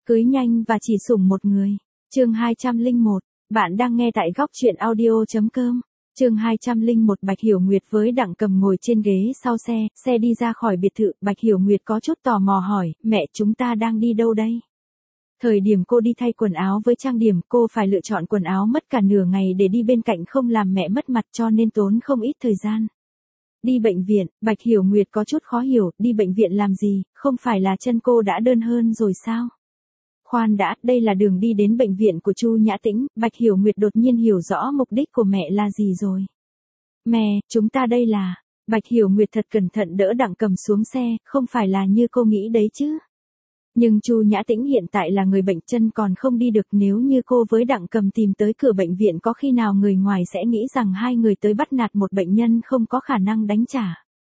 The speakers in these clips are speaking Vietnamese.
Cưới nhanh và chỉ sủng một người. Chương 201. Bạn đang nghe tại góc truyện audio.com. Chương 201. Bạch Hiểu Nguyệt với Đặng Cầm ngồi trên ghế sau xe đi ra khỏi biệt thự. Bạch Hiểu Nguyệt có chút tò mò hỏi, mẹ, chúng ta đang đi đâu đây? Thời điểm cô đi thay quần áo với trang điểm, cô phải lựa chọn quần áo mất cả nửa ngày để đi bên cạnh không làm mẹ mất mặt, cho nên tốn không ít thời gian. Đi bệnh viện. Bạch Hiểu Nguyệt có chút khó hiểu, đi bệnh viện làm gì, không phải là chân cô đã đơn hơn rồi sao? Khoan đã, đây là đường đi đến bệnh viện của Chu Nhã Tĩnh. Bạch Hiểu Nguyệt đột nhiên hiểu rõ mục đích của mẹ là gì rồi. Mẹ, chúng ta đây là... Bạch Hiểu Nguyệt thật cẩn thận đỡ Đặng Cầm xuống xe, không phải là như cô nghĩ đấy chứ. Nhưng Chu Nhã Tĩnh hiện tại là người bệnh, chân còn không đi được, nếu như cô với Đặng Cầm tìm tới cửa bệnh viện có khi nào người ngoài sẽ nghĩ rằng hai người tới bắt nạt một bệnh nhân không có khả năng đánh trả.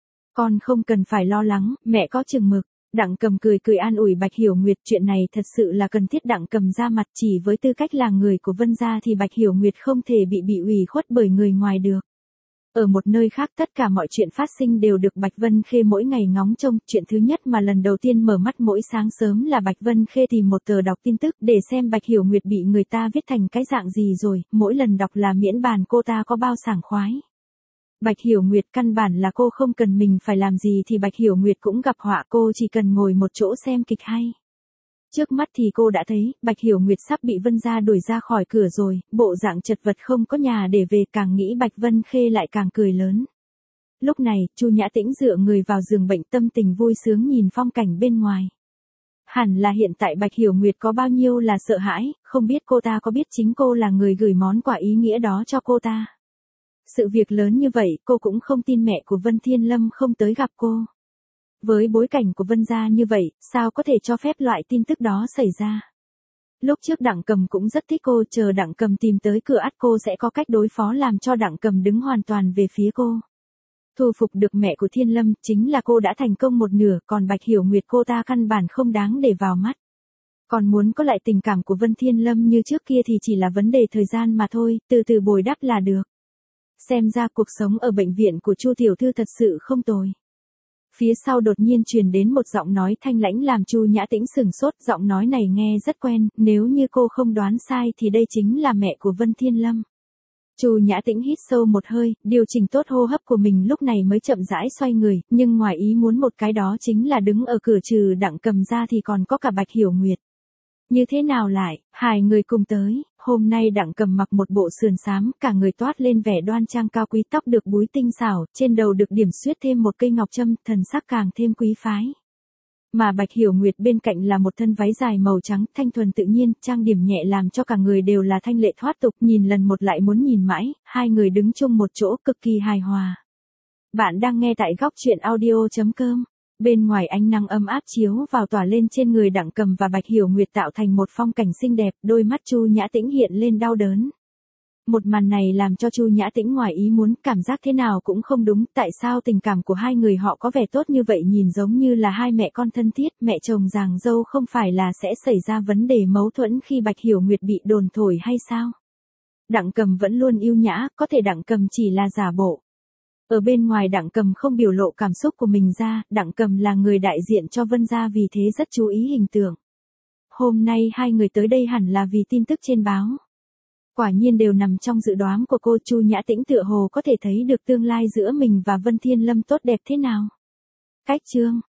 Con không cần phải lo lắng, mẹ có chừng mực. Đặng Cầm cười an ủi Bạch Hiểu Nguyệt, chuyện này thật sự là cần thiết. Đặng Cầm ra mặt, chỉ với tư cách là người của Vân gia thì Bạch Hiểu Nguyệt không thể bị ủy khuất bởi người ngoài được. Ở một nơi khác tất cả mọi chuyện phát sinh đều được Bạch Vân Khê mỗi ngày ngóng trông. Chuyện thứ nhất mà lần đầu tiên mở mắt mỗi sáng sớm là Bạch Vân Khê tìm một tờ đọc tin tức để xem Bạch Hiểu Nguyệt bị người ta viết thành cái dạng gì rồi, mỗi lần đọc là miễn bàn cô ta có bao sảng khoái. Bạch Hiểu Nguyệt căn bản là cô không cần mình phải làm gì thì Bạch Hiểu Nguyệt cũng gặp họa, cô chỉ cần ngồi một chỗ xem kịch hay. Trước mắt thì cô đã thấy, Bạch Hiểu Nguyệt sắp bị Vân gia đuổi ra khỏi cửa rồi, bộ dạng chật vật không có nhà để về, càng nghĩ Bạch Vân Khê lại càng cười lớn. Lúc này, Chu Nhã Tĩnh dựa người vào giường bệnh, tâm tình vui sướng nhìn phong cảnh bên ngoài. Hẳn là hiện tại Bạch Hiểu Nguyệt có bao nhiêu là sợ hãi, không biết cô ta có biết chính cô là người gửi món quà ý nghĩa đó cho cô ta. Sự việc lớn như vậy, cô cũng không tin mẹ của Vân Thiên Lâm không tới gặp cô. Với bối cảnh của Vân gia như vậy, sao có thể cho phép loại tin tức đó xảy ra? Lúc trước Đặng Cầm cũng rất thích cô, chờ Đặng Cầm tìm tới cửa ắt cô sẽ có cách đối phó làm cho Đặng Cầm đứng hoàn toàn về phía cô. Thu phục được mẹ của Thiên Lâm, chính là cô đã thành công một nửa, còn Bạch Hiểu Nguyệt cô ta căn bản không đáng để vào mắt. Còn muốn có lại tình cảm của Vân Thiên Lâm như trước kia thì chỉ là vấn đề thời gian mà thôi, từ từ bồi đắp là được. Xem ra cuộc sống ở bệnh viện của Chu tiểu thư thật sự không tồi. Phía sau đột nhiên truyền đến một giọng nói thanh lãnh làm Chu Nhã Tĩnh sửng sốt, giọng nói này nghe rất quen, nếu như cô không đoán sai thì đây chính là mẹ của Vân Thiên Lâm. Chu Nhã Tĩnh hít sâu một hơi, điều chỉnh tốt hô hấp của mình lúc này mới chậm rãi xoay người, nhưng ngoài ý muốn một cái đó chính là đứng ở cửa trừ Đặng Cầm ra thì còn có cả Bạch Hiểu Nguyệt. Như thế nào lại, hai người cùng tới, hôm nay Đặng Cầm mặc một bộ sườn xám, cả người toát lên vẻ đoan trang cao quý, tóc được búi tinh xảo, trên đầu được điểm xuyết thêm một cây ngọc trâm, thần sắc càng thêm quý phái. Mà Bạch Hiểu Nguyệt bên cạnh là một thân váy dài màu trắng, thanh thuần tự nhiên, trang điểm nhẹ làm cho cả người đều là thanh lệ thoát tục, nhìn lần một lại muốn nhìn mãi, hai người đứng chung một chỗ cực kỳ hài hòa. Bạn đang nghe tại góc truyện audio.com. Bên ngoài ánh nắng ấm áp chiếu vào tỏa lên trên người Đặng Cầm và Bạch Hiểu Nguyệt tạo thành một phong cảnh xinh đẹp, đôi mắt Chu Nhã Tĩnh hiện lên đau đớn. Một màn này làm cho Chu Nhã Tĩnh ngoài ý muốn, cảm giác thế nào cũng không đúng, tại sao tình cảm của hai người họ có vẻ tốt như vậy, nhìn giống như là hai mẹ con thân thiết, mẹ chồng nàng dâu, không phải là sẽ xảy ra vấn đề mâu thuẫn khi Bạch Hiểu Nguyệt bị đồn thổi hay sao? Đặng Cầm vẫn luôn yêu nhã, có thể Đặng Cầm chỉ là giả bộ. Ở bên ngoài Đặng Cầm không biểu lộ cảm xúc của mình ra, Đặng Cầm là người đại diện cho Vân gia vì thế rất chú ý hình tượng. Hôm nay hai người tới đây hẳn là vì tin tức trên báo. Quả nhiên đều nằm trong dự đoán của cô. Chu Nhã Tĩnh tựa hồ có thể thấy được tương lai giữa mình và Vân Thiên Lâm tốt đẹp thế nào. Cách chương,